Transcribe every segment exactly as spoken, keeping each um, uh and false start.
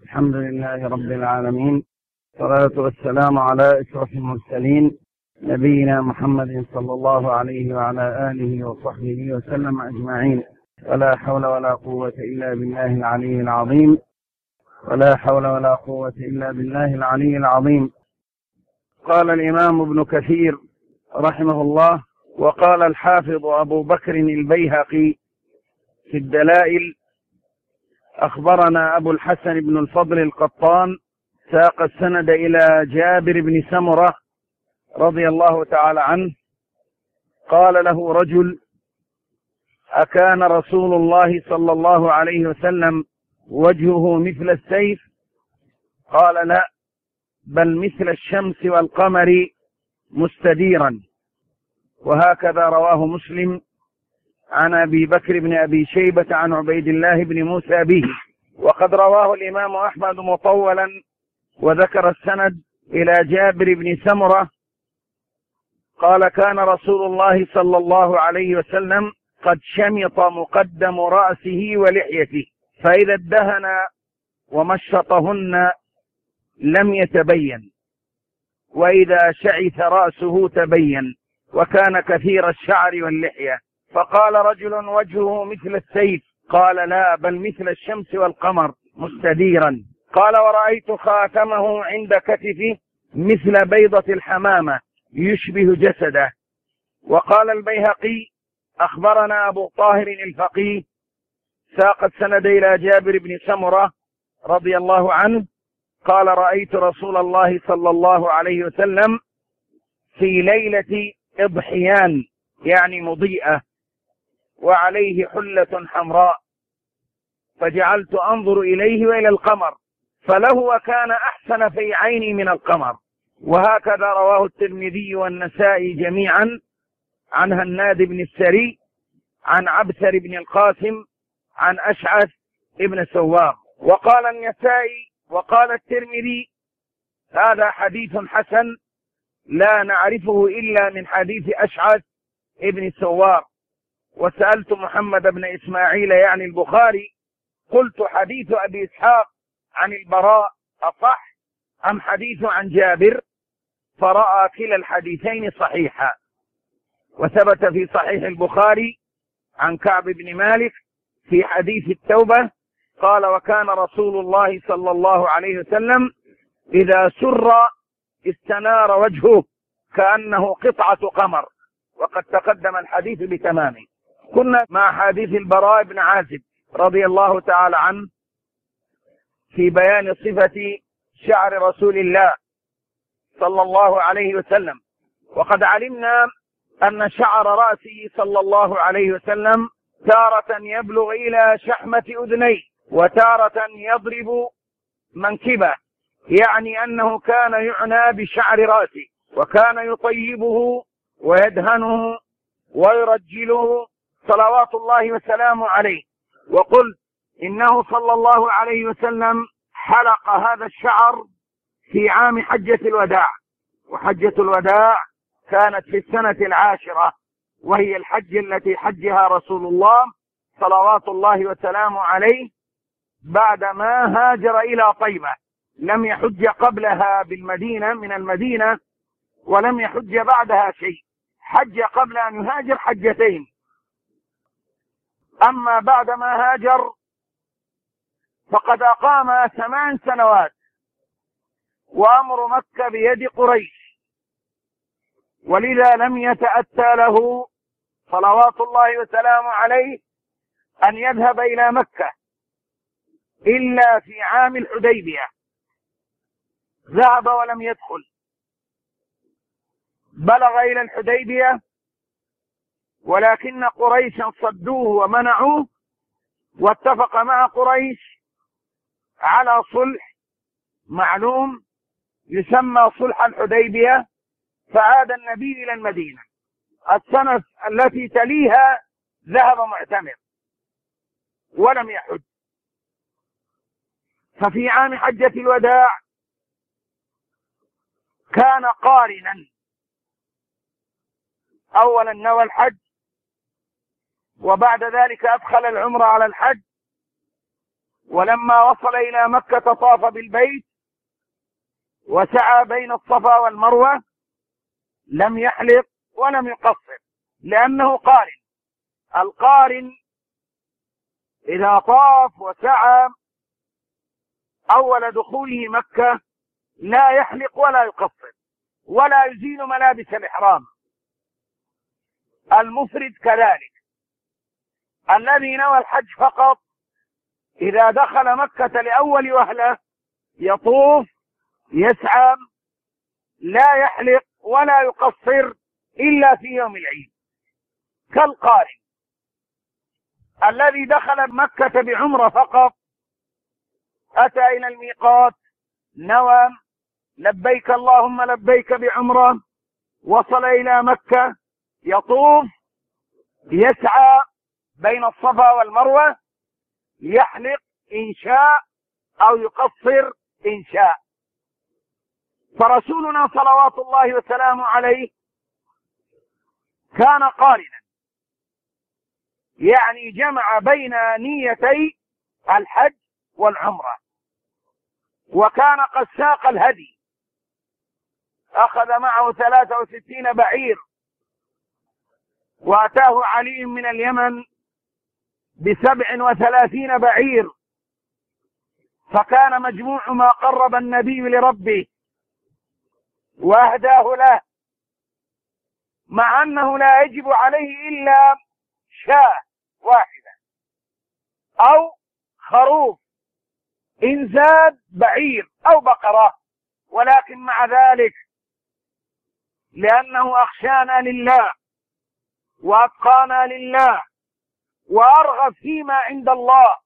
الحمد لله رب العالمين، والصلاة والسلام على أشرف المرسلين نبينا محمد صلى الله عليه وعلى آله وصحبه وسلم أجمعين. ولا حول ولا قوة إلا بالله العلي العظيم ولا حول ولا قوة إلا بالله العلي العظيم. قال الإمام ابن كثير رحمه الله: وقال الحافظ أبو بكر البيهقي في الدلائل: أخبرنا أبو الحسن بن الفضل القطان ساق السند إلى جابر بن سمرة رضي الله تعالى عنه قال له رجل: أكان رسول الله صلى الله عليه وسلم وجهه مثل السيف؟ قال: لا، بل مثل الشمس والقمر مستديرا. وهكذا رواه مسلم عن أبي بكر بن أبي شيبة عن عبيد الله بن موسى به. وقد رواه الإمام أحمد مطولا وذكر السند إلى جابر بن سمرة قال: كان رسول الله صلى الله عليه وسلم قد شمط مقدم رأسه ولحيته، فإذا ادهن ومشطهن لم يتبين، وإذا شعث رأسه تبين، وكان كثير الشعر واللحية. فقال رجل: وجهه مثل السيف؟ قال: لا، بل مثل الشمس والقمر مستديرا. قال: ورأيت خاتمه عند كتفه مثل بيضة الحمامة يشبه جسده. وقال البيهقي: أخبرنا أبو طاهر الفقيه ساق السند إلى جابر بن سمرة رضي الله عنه قال: رأيت رسول الله صلى الله عليه وسلم في ليلة إضحيان، يعني مضيئة، وعليه حلة حمراء، فجعلت أنظر إليه وإلى القمر، فله وكان أحسن في عيني من القمر. وهكذا رواه الترمذي والنسائي جميعا عن هناد بن السري عن عبثر بن القاسم عن أشعث ابن سوار. وقال النسائي وقال الترمذي: هذا حديث حسن لا نعرفه إلا من حديث أشعث ابن سوار. وسألت محمد بن إسماعيل يعني البخاري قلت: حديث أبي إسحاق عن البراء أصح أم حديث عن جابر؟ فرأى كلا الحديثين صحيحا. وثبت في صحيح البخاري عن كعب بن مالك في حديث التوبة قال: وكان رسول الله صلى الله عليه وسلم إذا سر استنار وجهه كأنه قطعة قمر. وقد تقدم الحديث بتمامه. كنا مع حديث البراء بن عازب رضي الله تعالى عنه في بيان صفة شعر رسول الله صلى الله عليه وسلم. وقد علمنا أن شعر رأسه صلى الله عليه وسلم تارة يبلغ إلى شحمة أذنيه وتارة يضرب منكبه، يعني أنه كان يعنى بشعر رأسه، وكان يطيبه ويدهنه ويرجله صلوات الله وسلامه عليه. وقلت إنه صلى الله عليه وسلم حلق هذا الشعر في عام حجة الوداع، وحجة الوداع كانت في السنة العاشرة، وهي الحج التي حجها رسول الله صلوات الله وسلامه عليه بعدما هاجر إلى طيبة. لم يحج قبلها بالمدينة من المدينة، ولم يحج بعدها شيء، حج قبل أن يهاجر حجتين. أما بعدما هاجر فقد أقام ثمان سنوات، وأمر مكة بيد قريش، ولذا لم يتأتى له صلوات الله وسلامه عليه أن يذهب إلى مكة إلا في عام الحديبية. ذهب ولم يدخل، بلغ إلى الحديبية، ولكن قريشا صدوه ومنعوه، واتفق مع قريش على صلح معلوم يسمى صلح الحديبية. فعاد النبي إلى المدينة. السنة التي تليها ذهب معتمر ولم يحج. ففي عام حجة الوداع كان قارنا، أولا نوى الحج، وبعد ذلك أدخل العمرة على الحج، ولما وصل إلى مكة طاف بالبيت وسعى بين الصفا والمروة، لم يحلق ولم يقصر لأنه قارن. القارن إذا طاف وسعى أول دخوله مكة لا يحلق ولا يقصر ولا يزيل ملابس الإحرام. المفرد كذلك، الذي نوى الحج فقط إذا دخل مكة لأول وهلة يطوف يسعى، لا يحلق ولا يقصر إلا في يوم العيد. كالقارن الذي دخل مكة بعمرة فقط، أتى إلى الميقات نوى لبيك اللهم لبيك بعمرة، وصل إلى مكة يطوف يسعى بين الصفا والمروة، يحلق إن شاء أو يقصر إن شاء. فرسولنا صلوات الله وسلامه عليه كان قارنا، يعني جمع بين نيتي الحج والعمرة، وكان قد ساق الهدي، أخذ معه ثلاثة وستين بعير، وأتاه علي من اليمن بسبع وثلاثين بعير، فكان مجموع ما قرب النبي لربه وأهداه له، مع أنه لا يجب عليه إلا شاة واحدة أو خروف إن زاد بعير أو بقرة، ولكن مع ذلك لأنه أخشانا لله وأتقانا لله وأرغب فيما عند الله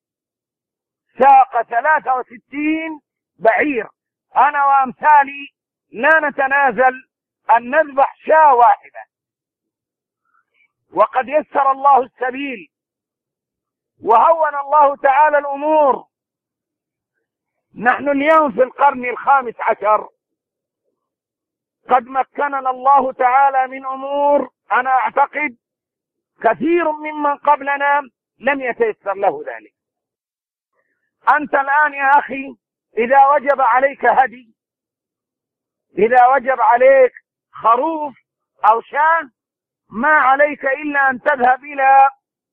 ساق ثلاثة وستين بعير. أنا وأمثالي لا نتنازل أن نذبح شاة واحدة، وقد يسر الله السبيل وهون الله تعالى الأمور. نحن اليوم في القرن الخامس عشر، قد مكننا الله تعالى من أمور أنا أعتقد كثير ممن قبلنا لم يتيسر له ذلك. أنت الآن يا أخي إذا وجب عليك هدي، إذا وجب عليك خروف أو شاة، ما عليك إلا أن تذهب إلى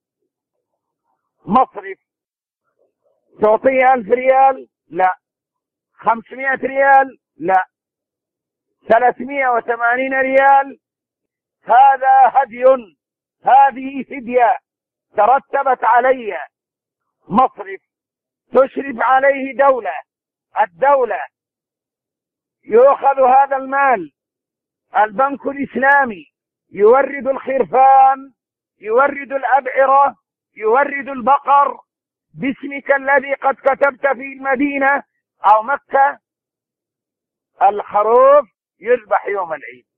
مصرف تعطيه ألف ريال، لا. خمسمائة ريال، لا. ثلاثمائة وثمانين ريال، هذا هدي، هذه فدية ترتبت علي. مصرف تشرف عليه دولة، الدولة يؤخذ هذا المال، البنك الإسلامي يورد الخرفان، يورد الأبعرة، يورد البقر باسمك الذي قد كتبت في المدينة أو مكة. الخروف يذبح يوم العيد،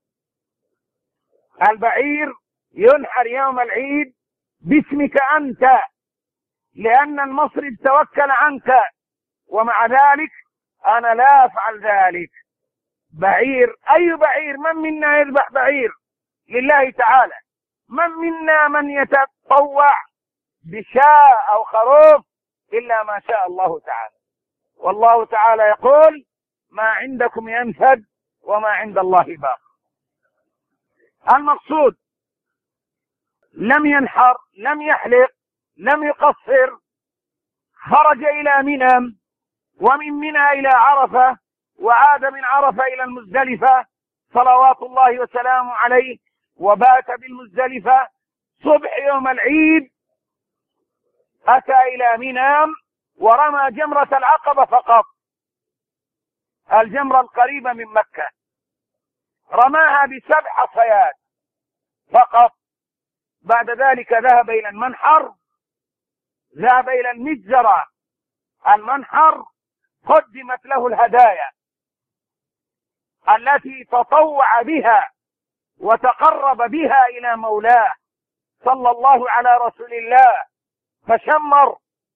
البعير ينحر يوم العيد باسمك أنت، لأن المصرف توكل عنك، ومع ذلك أنا لا أفعل ذلك. بعير، أي بعير؟ من منا يذبح بعير لله تعالى؟ من منا من يتطوع بشاء أو خروف إلا ما شاء الله تعالى. والله تعالى يقول ما عندكم ينفد وما عند الله باق. المقصود لم ينحر، لم يحلق، لم يقصر، خرج إلى منى، ومن منى إلى عرفة، وعاد من عرفة إلى المزدلفة صلوات الله وسلامه عليه، وبات بالمزدلفة. صبح يوم العيد أتى إلى منى ورمى جمرة العقبة فقط، الجمرة القريبة من مكة، رماها بسبع حصيات فقط. بعد ذلك ذهب إلى المنحر، ذهب إلى المجزرة. المنحر قدمت له الهدايا التي تطوع بها وتقرب بها إلى مولاه صلى الله على رسول الله، فشمر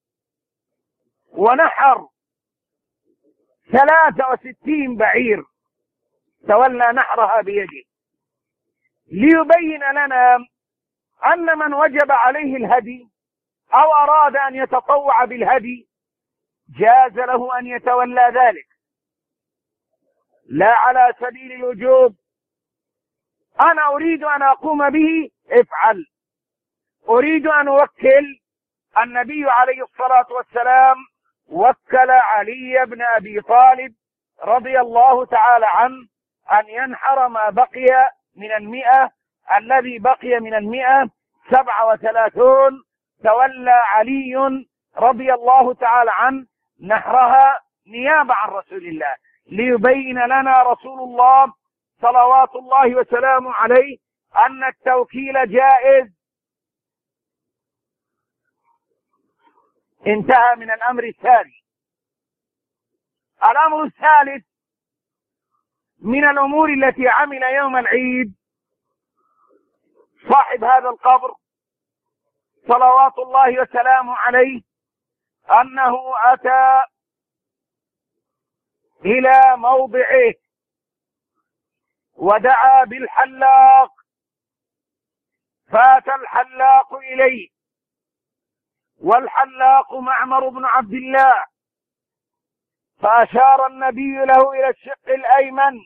ونحر ثلاثة وستين بعير، تولى نحرها بيده، ليبين لنا أن من وجب عليه الهدي أو أراد أن يتطوع بالهدي جاز له أن يتولى ذلك، لا على سبيل الوجوب. أنا أريد أن أقوم به، افعل. أريد أن أوكل. النبي عليه الصلاة والسلام وكل علي بن أبي طالب رضي الله تعالى عنه أن ينحر ما بقي من المئة. الذي بقي من المئة سبعة وثلاثون، تولى علي رضي الله تعالى عنه نحرها نيابة عن رسول الله، ليبين لنا رسول الله صلوات الله وسلامه عليه أن التوكيل جائز. انتهى من الأمر الثاني. الأمر الثالث من الأمور التي عمل يوم العيد صاحب هذا القبر صلوات الله وسلامه عليه، أنه أتى إلى موضعه ودعا بالحلاق، فأتى الحلاق إليه، والحلاق معمر بن عبد الله، فأشار النبي له إلى الشق الأيمن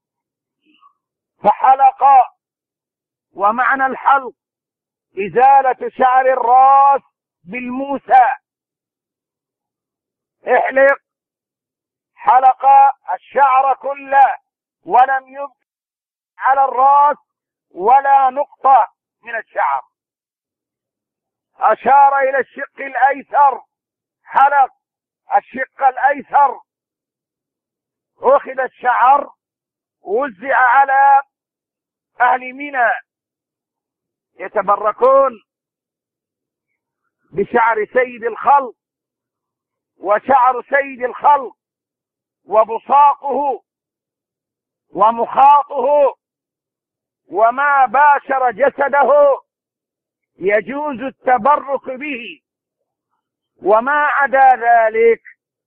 فحلق. ومعنى الحلق إزالة شعر الرأس بالموسى. احلق، حلق الشعر كله ولم يبق على الرأس ولا نقطة من الشعر. أشار إلى الشق الأيسر، حلق الشق الأيسر، أخذ الشعر وزع على أهل منى يتبركون بشعر سيد الخلق، وشعر سيد الخلق وبصاقه ومخاطه وما باشر جسده يجوز التبرك به. وما عدا ذلك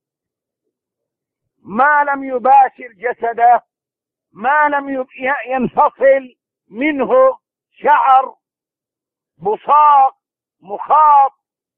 ما لم يباشر جسده، ما لم ينفصل منه شعر، بصاق، مخاط،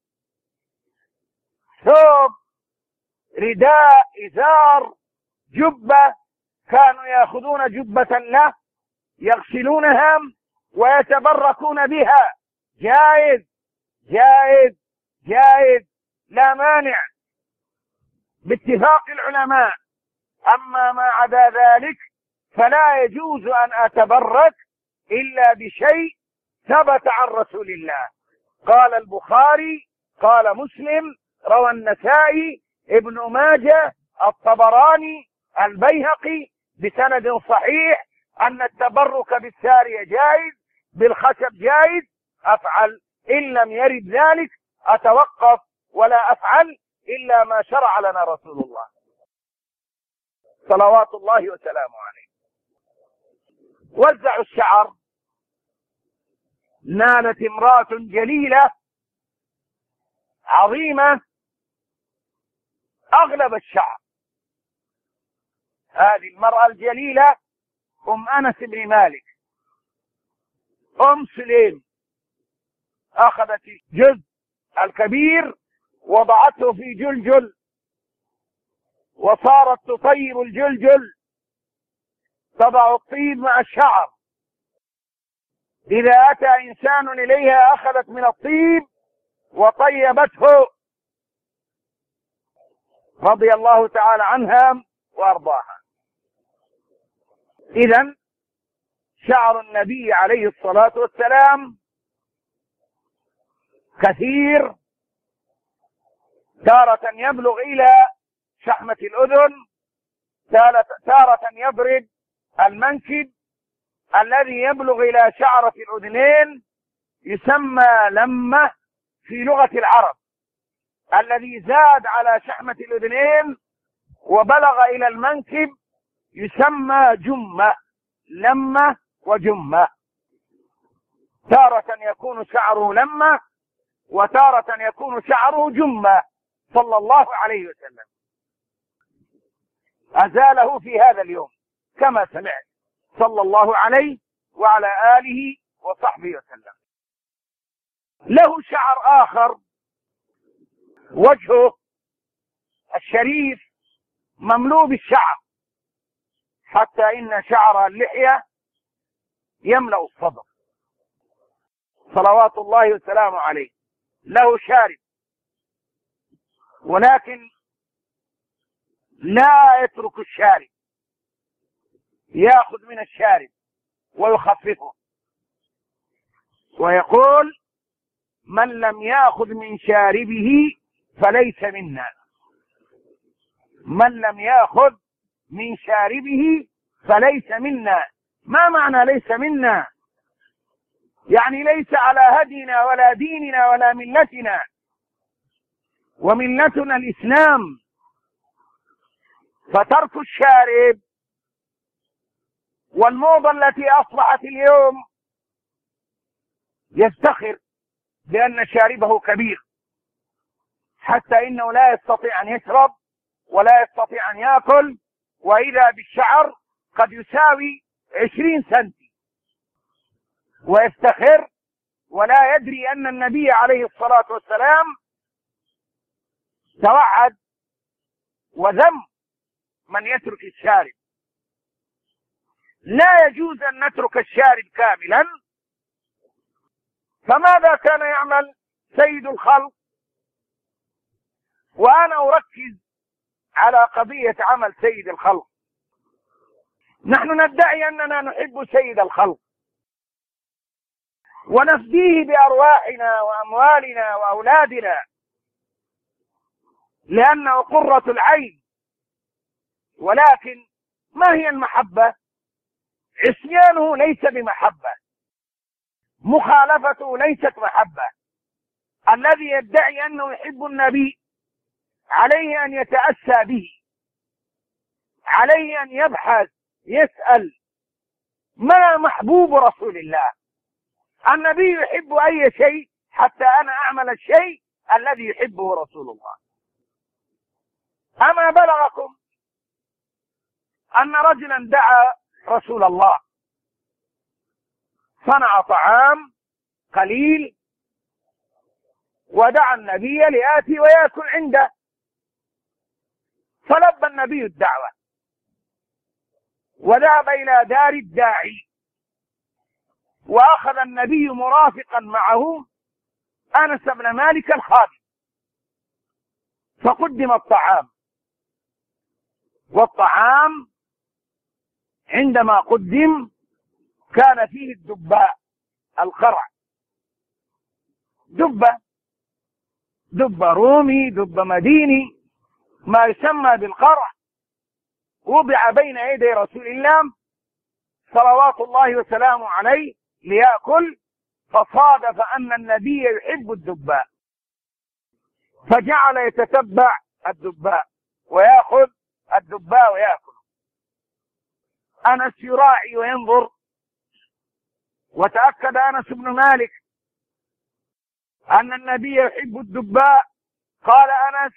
ثوب، رداء، إزار، جبة، كانوا يأخذون جبة له يغسلونها ويتبركون بها. جائز جائز جائز، لا مانع باتفاق العلماء. أما ما عدا ذلك فلا يجوز أن أتبرك إلا بشيء ثبت عن رسول الله. قال البخاري، قال مسلم، روى النسائي، ابن ماجه، الطبراني، البيهقي بسند صحيح أن التبرك بالسارية جائز، بالخشب جائز. أفعل. إن لم يرد ذلك أتوقف ولا أفعل إلا ما شرع لنا رسول الله صلوات الله وسلامه عليه. وزعوا الشعر. نالت امرأة جليلة عظيمة أغلب الشعر. هذه المرأة الجليلة أم أنس بن مالك، أم سليم، أخذت الجزء الكبير وضعته في جلجل، وصارت تطيب الجلجل، تضع الطيب مع الشعر. إذا أتى إنسان إليها أخذت من الطيب وطيبته رضي الله تعالى عنها وأرضاها. إذن شعر النبي عليه الصلاة والسلام كثير، تارة يبلغ إلى شحمة الأذن، تارة يضرب المنكب، الذي يبلغ إلى شعرة الأذنين يسمى لمة في لغة العرب. الذي زاد على شحمة الأذنين وبلغ إلى المنكب يسمى جمة. لمة وجمة. تارة يكون شعره لمة وتارة يكون شعره جمة صلى الله عليه وسلم. أزاله في هذا اليوم كما سمعت صلى الله عليه وعلى آله وصحبه وسلم. له شعر آخر وجهه شريف مملوء بالشعر، حتى إن شعر اللحية يملأ الصدر صلوات الله وسلامه عليه. له شارب، ولكن لا يترك الشارب، يأخذ من الشارب ويخففه، ويقول: من لم يأخذ من شاربه فليس منا. من لم يأخذ من شاربه فليس منا. ما معنى ليس منا؟ يعني ليس على هدينا ولا ديننا ولا ملتنا، وملتنا الإسلام. فترك الشارب، والموضة التي أصبحت اليوم يفتخر بأن شاربه كبير، حتى إنه لا يستطيع أن يشرب ولا يستطيع أن يأكل، وإذا بالشعر قد يساوي عشرين سنتي، ويفتخر ولا يدري أن النبي عليه الصلاة والسلام توعد وذم من يترك الشارب. لا يجوز أن نترك الشارب كاملا. فماذا كان يعمل سيد الخلق؟ وأنا أركز على قضية عمل سيد الخلق. نحن ندعي أننا نحب سيد الخلق ونفديه بأرواحنا وأموالنا وأولادنا، لأنه قرة العين. ولكن ما هي المحبة؟ عصيانه ليس بمحبة، مخالفته ليست محبة. الذي يدعي أنه يحب النبي عليه أن يتأسى به، عليه أن يبحث يسأل: ما محبوب رسول الله؟ النبي يحب أي شيء حتى أنا أعمل الشيء الذي يحبه رسول الله. أما بلغكم أن رجلا دعا رسول الله، صنع طعام قليل ودعا النبي ليأتي ويأكل عنده، فلبى النبي الدعوة وذهب إلى دار الداعي، وأخذ النبي مرافقا معه أنس بن مالك الخادم، فقدم الطعام. والطعام عندما قدم كان فيه الدباء، القرع، دبة دبة رومي، دبة مديني، ما يسمى بالقرع، وضع بين يدي رسول الله صلوات الله وسلامه عليه ليأكل، فصادف أن النبي يحب الدباء، فجعل يتتبع الدباء ويأخذ الدباء ويأكل. أنس يراعي وينظر، وتأكد أنس بن مالك أن النبي يحب الدباء. قال أنس: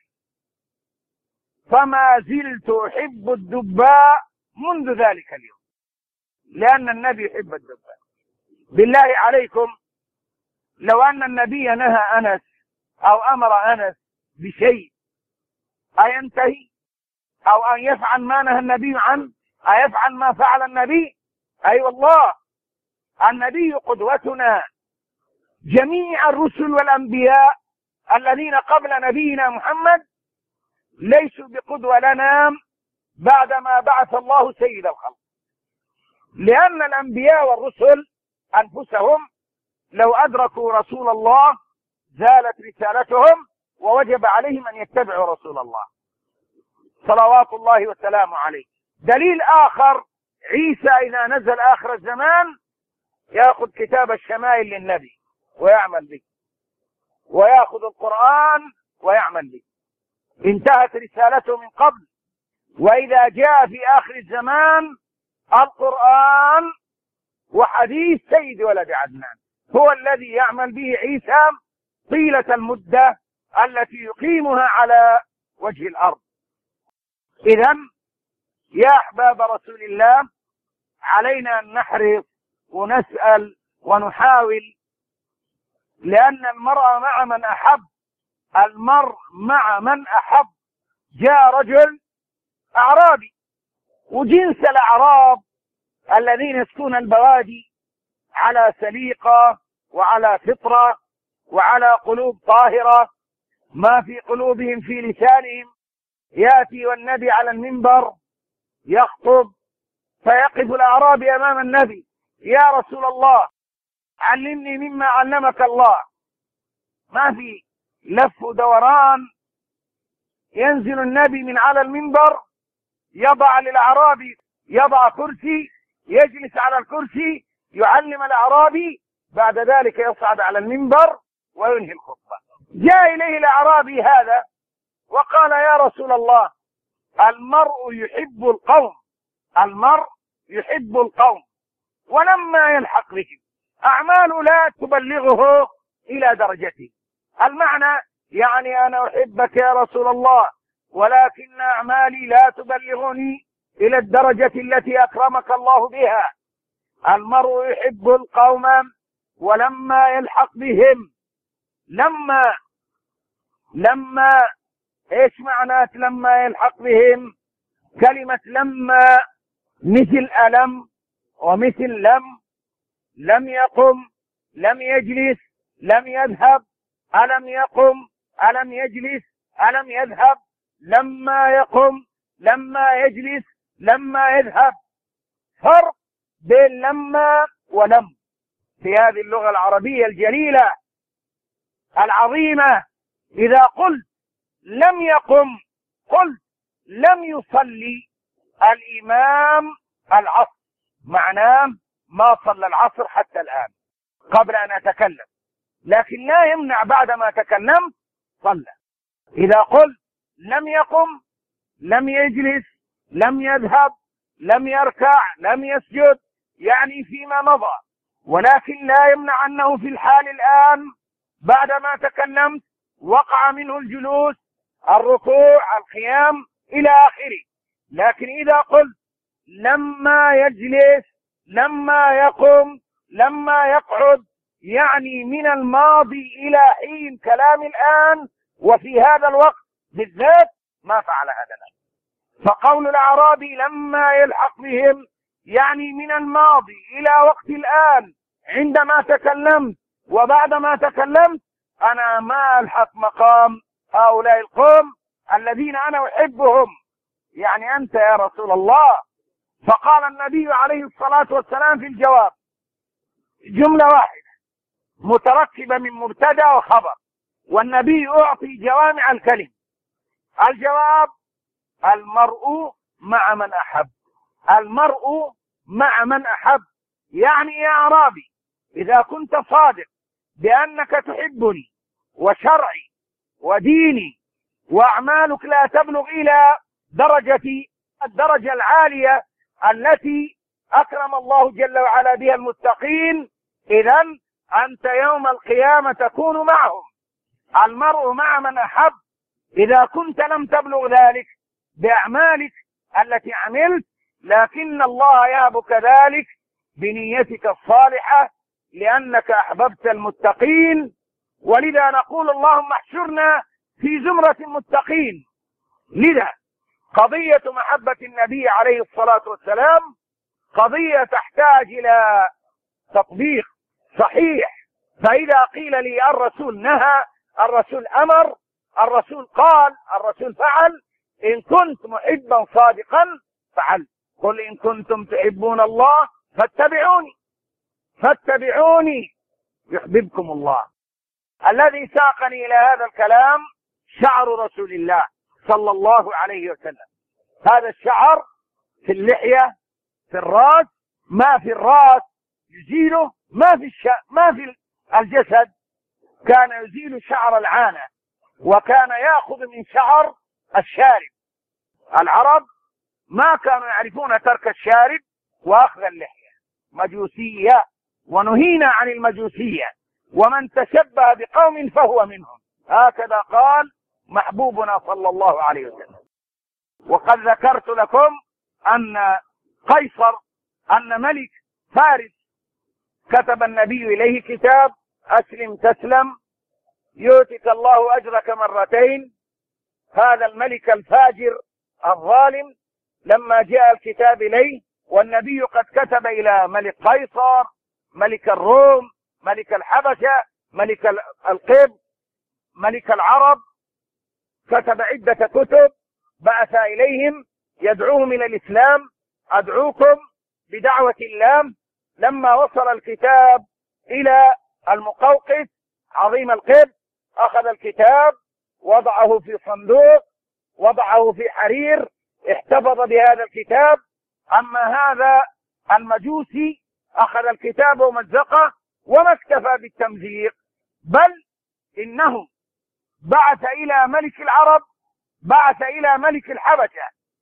فما زلت أحب الدباء منذ ذلك اليوم، لأن النبي يحب الدباء. بالله عليكم، لو أن النبي نهى أنس أو أمر أنس بشيء أينتهي؟ أو أن يفعل ما نهى النبي عنه؟ أيفعل ما فعل النبي؟ أي أيوة والله، النبي قدوتنا. جميع الرسل والأنبياء الذين قبل نبينا محمد ليسوا بقدوة لنا بعدما بعث الله سيد الخلق، لأن الأنبياء والرسل أنفسهم لو أدركوا رسول الله زالت رسالتهم، ووجب عليهم أن يتبعوا رسول الله صلوات الله وسلامه عليه. دليل آخر: عيسى إذا نزل آخر الزمان يأخذ كتاب الشمائل للنبي ويعمل به، ويأخذ القرآن ويعمل به. انتهت رسالته من قبل. وإذا جاء في آخر الزمان القرآن وحديث سيد ولد عدنان هو الذي يعمل به عيسى طيلة المدة التي يقيمها على وجه الأرض. إذن يا أحباب رسول الله، علينا أن نحرص ونسأل ونحاول، لأن المرء مع من أحب، المرء مع من أحب. جاء رجل أعرابي، وجنس الأعراب الذين يسكنون البوادي على سليقة وعلى فطرة وعلى قلوب طاهرة، ما في قلوبهم في لسانهم. يأتي والنبي على المنبر يخطب، فيقف الأعرابي أمام النبي: يا رسول الله علمني مما علمك الله. ما في لف ودوران. ينزل النبي من على المنبر، يضع للأعرابي يضع كرسي، يجلس على الكرسي، يعلم الأعرابي، بعد ذلك يصعد على المنبر وينهي الخطبة. جاء إليه الأعرابي هذا وقال: يا رسول الله المرء يحب القوم، المرء يحب القوم ولما يلحق بهم أعمال لا تبلغه إلى درجته. المعنى يعني أنا أحبك يا رسول الله، ولكن أعمالي لا تبلغني إلى الدرجة التي أكرمك الله بها. المرء يحب القوم ولما يلحق بهم. لما لما ايش معنى لما يلحق بهم؟ كلمة لما مثل ألم ومثل لم. لم يقم، لم يجلس، لم يذهب. ألم يقم، ألم يجلس، ألم يذهب. لما يقم، لما يجلس، لما يذهب. فرق بين لما ولم في هذه اللغة العربية الجليلة العظيمة. إذا قلت لم يقم، قلت لم يصلي الإمام العصر، معناه ما صلى العصر حتى الآن قبل أن أتكلم، لكن لا يمنع بعد ما تكلمت صلى. إذا قلت لم يقم، لم يجلس، لم يذهب، لم يركع، لم يسجد، يعني فيما مضى، ولكن لا يمنع أنه في الحال الآن بعد ما تكلمت وقع منه الجلوس، الركوع، القيام إلى آخره. لكن إذا قلت لما يجلس، لما يقوم، لما يقعد، يعني من الماضي إلى حين كلام الآن وفي هذا الوقت بالذات ما فعل هذا الآن. فقول الأعرابي لما يلحق بهم يعني من الماضي إلى وقت الآن عندما تكلمت وبعد ما تكلمت أنا ما ألحق مقام هؤلاء القوم الذين أنا أحبهم، يعني أنت يا رسول الله. فقال النبي عليه الصلاة والسلام في الجواب جملة واحدة متركبة من مبتدأ وخبر، والنبي أعطي جوامع الكلم. الجواب: المرء مع من أحب. المرء مع من أحب، يعني يا أعرابي إذا كنت صادق بأنك تحبني وشرعي وديني وأعمالك لا تبلغ إلى درجة الدرجة العالية التي أكرم الله جل وعلا بها المتقين، إذن أنت يوم القيامة تكون معهم. المرء مع من أحب. إذا كنت لم تبلغ ذلك بأعمالك التي عملت، لكن الله يهبك ذلك بنيتك الصالحة لأنك أحببت المتقين. ولذا نقول اللهم احشرنا في زمرة المتقين. لذا قضية محبة النبي عليه الصلاة والسلام قضية تحتاج إلى تطبيق صحيح. فإذا قيل لي الرسول نهى، الرسول أمر، الرسول قال، الرسول فعل، إن كنت محبا صادقا فعل. قل إن كنتم تحبون الله فاتبعوني فاتبعوني يحببكم الله. الذي ساقني إلى هذا الكلام شعر رسول الله صلى الله عليه وسلم. هذا الشعر في اللحية، في الراس، ما في الراس يزيله، ما في الش... ما في الجسد. كان يزيل شعر العانة وكان يأخذ من شعر الشارب. العرب ما كانوا يعرفون ترك الشارب وأخذ اللحية، مجوسية، ونهينا عن المجوسية، ومن تشبه بقوم فهو منهم. هكذا قال محبوبنا صلى الله عليه وسلم. وقد ذكرت لكم أن قيصر أن ملك فارس كتب النبي إليه كتاب: أسلم تسلم يؤتك الله أجرك مرتين. هذا الملك الفاجر الظالم لما جاء الكتاب إليه، والنبي قد كتب إلى ملك قيصر، ملك الروم، ملك الحبشة، ملك القبط، ملك العرب، كتب عدة كتب بعث إليهم يدعوهم إلى الإسلام، أدعوكم بدعوة الله. لما وصل الكتاب إلى المقوقس عظيم القبط أخذ الكتاب وضعه في صندوق، وضعه في حرير، احتفظ بهذا الكتاب. أما هذا المجوسي أخذ الكتاب ومزقه، وما اكتفى بالتمزيق، بل إنه بعث إلى ملك العرب، بعث إلى ملك الحبشة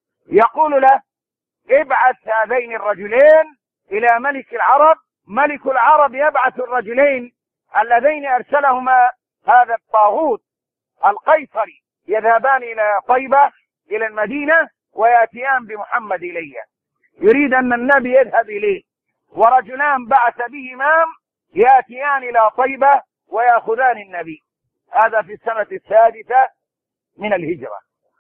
يقول له ابعث هذين الرجلين إلى ملك العرب. ملك العرب يبعث الرجلين اللذين أرسلهما هذا الطاغوت القيصري، يذهبان إلى طيبة إلى المدينة ويأتيان بمحمد إليه، يريد أن النبي يذهب إليه، ورجلان بعث بهما يأتيان إلى طيبة ويأخذان النبي. هذا في السنة السادسة من الهجرة.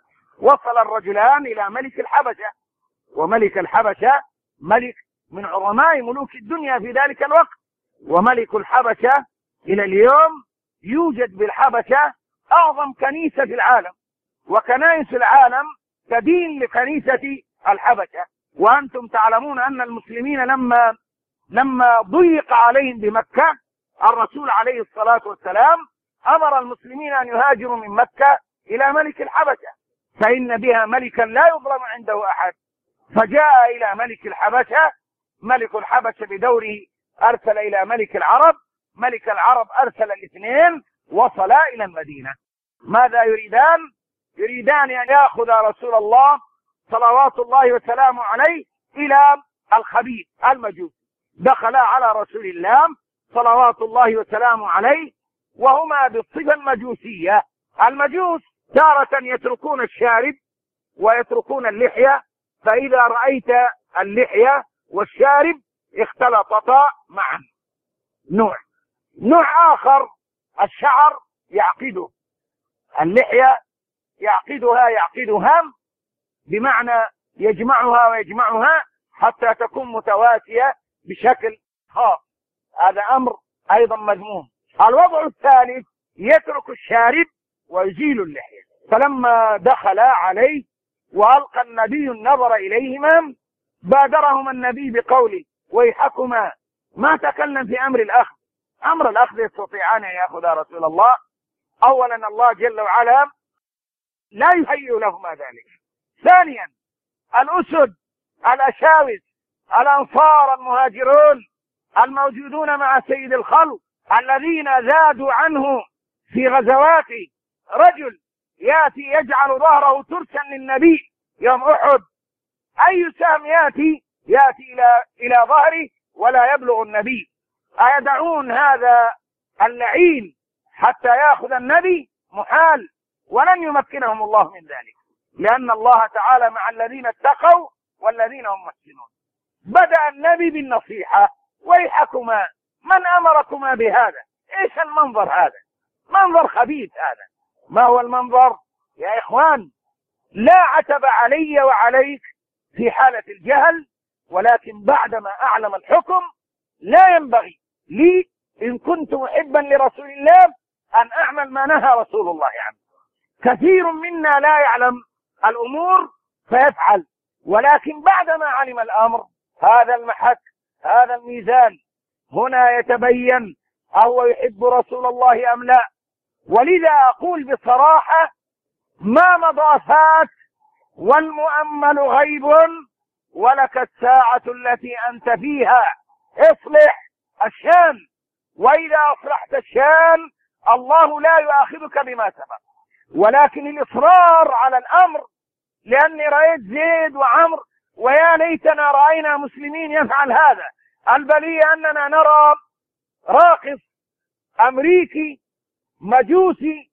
وصل الرجلان إلى ملك الحبشة، وملك الحبشة ملك من عظماء ملوك الدنيا في ذلك الوقت، وملك الحبشة إلى اليوم يوجد بالحبشة أعظم كنيسة في العالم، وكنائس العالم تدين لكنيسة الحبشة. وأنتم تعلمون أن المسلمين لما لما ضيق عليهم بمكة، الرسول عليه الصلاة والسلام أمر المسلمين أن يهاجروا من مكة إلى ملك الحبشة، فإن بها ملكا لا يظلم عنده أحد. فجاء إلى ملك الحبشة، ملك الحبشة بدوره أرسل إلى ملك العرب، ملك العرب أرسل الاثنين، وصلا إلى المدينة. ماذا يريدان؟ يريدان أن يأخذ رسول الله صلوات الله وسلامه عليه إلى الخبيث المجوسي. دخلا على رسول الله صلوات الله وسلامه عليه وهما بالصفة المجوسية. المجوس تارة يتركون الشارب ويتركون اللحية، فإذا رأيت اللحية والشارب اختلطتا معا. نوع نوع آخر الشعر يعقده، اللحية يعقدها يعقدها بمعنى يجمعها ويجمعها حتى تكون متواتية بشكل خاص. هذا أمر أيضا مذموم. الوضع الثالث يترك الشارب ويزيل اللحية. فلما دخل عليه وألقى النبي النظر إليهما بادرهما النبي بقوله ويحكما ما تكلم في أمر الأخذ. أمر الأخذ يستطيعان أن يأخذ رسول الله. أولا الله جل وعلا لا يهيئ لهما ذلك. ثانيا الأسد الأشاوس الأنصار المهاجرون الموجودون مع سيد الخلق الذين زادوا عنه في غزواته، رجل يأتي يجعل ظهره ترسا للنبي يوم أحد، أي سهم يأتي يأتي إلى إلى ظهره ولا يبلغ النبي. أيدعون هذا اللعين حتى يأخذ النبي؟ محال، ولن يمكنهم الله من ذلك، لأن الله تعالى مع الذين اتقوا والذين هم محسنون. بدأ النبي بالنصيحة ويحكما من أمركما بهذا؟ إيش المنظر هذا؟ منظر خبيث هذا. ما هو المنظر يا إخوان؟ لا عتب علي وعليك في حالة الجهل، ولكن بعدما أعلم الحكم لا ينبغي لي إن كنت محبا لرسول الله أن أعمل ما نهى رسول الله عنه. كثير منا لا يعلم الأمور فيفعل، ولكن بعدما علم الأمر هذا المحك، هذا الميزان، هنا يتبين أهو يحب رسول الله أم لا. ولذا أقول بصراحة ما مضى فات والمؤمل غيب، ولك الساعة التي أنت فيها. اصلح الشان، وإذا أصلحت الشان الله لا يؤاخذك بما سبق، ولكن الإصرار على الأمر، لأني رأيت زيد وعمر ويا ليتنا رأينا مسلمين يفعل هذا. البلية أننا نرى راقص أمريكي مجوسي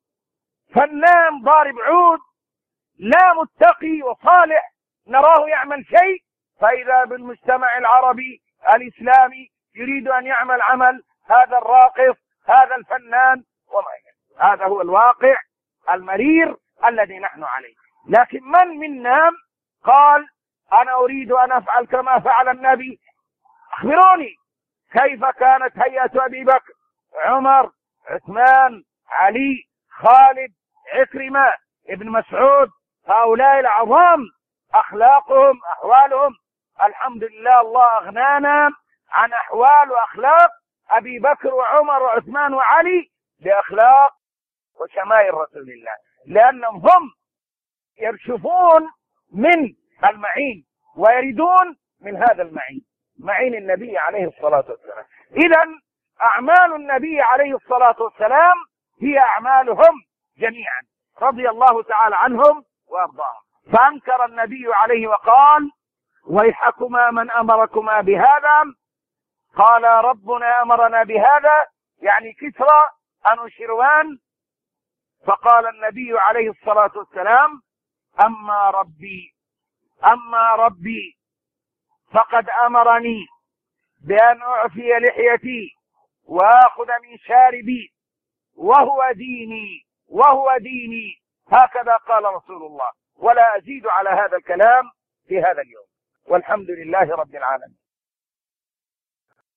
فنان ضارب عود لا متقي وصالح نراه يعمل شيء، فإذا بالمجتمع العربي الإسلامي يريد أن يعمل عمل هذا الراقص هذا الفنان وما يجب. هذا هو الواقع المرير الذي نحن عليه. لكن من منا قال أنا أريد أن أفعل كما فعل النبي؟ أخبروني كيف كانت هيئة أبي بكر، عمر، عثمان، علي، خالد، عكرمة، ابن مسعود، هؤلاء العظام، أخلاقهم، أحوالهم. الحمد لله الله أغنانا عن أحوال وأخلاق أبي بكر وعمر وعثمان وعلي بأخلاق وشمائل رسول الله، لأنهم هم يرشفون من المعين ويريدون من هذا المعين، معين النبي عليه الصلاة والسلام. إذن أعمال النبي عليه الصلاة والسلام هي أعمالهم جميعا رضي الله تعالى عنهم وأرضاهم. فأنكر النبي عليه وقال ويحكما من أمركما بهذا؟ قال ربنا أمرنا بهذا، يعني كسرى أنوشروان. فقال النبي عليه الصلاة والسلام أما ربي أما ربي فقد أمرني بأن أعفي لحيتي وآخذ من شاربي وهو ديني وهو ديني، هكذا قال رسول الله، ولا أزيد على هذا الكلام في هذا اليوم، والحمد لله رب العالمين.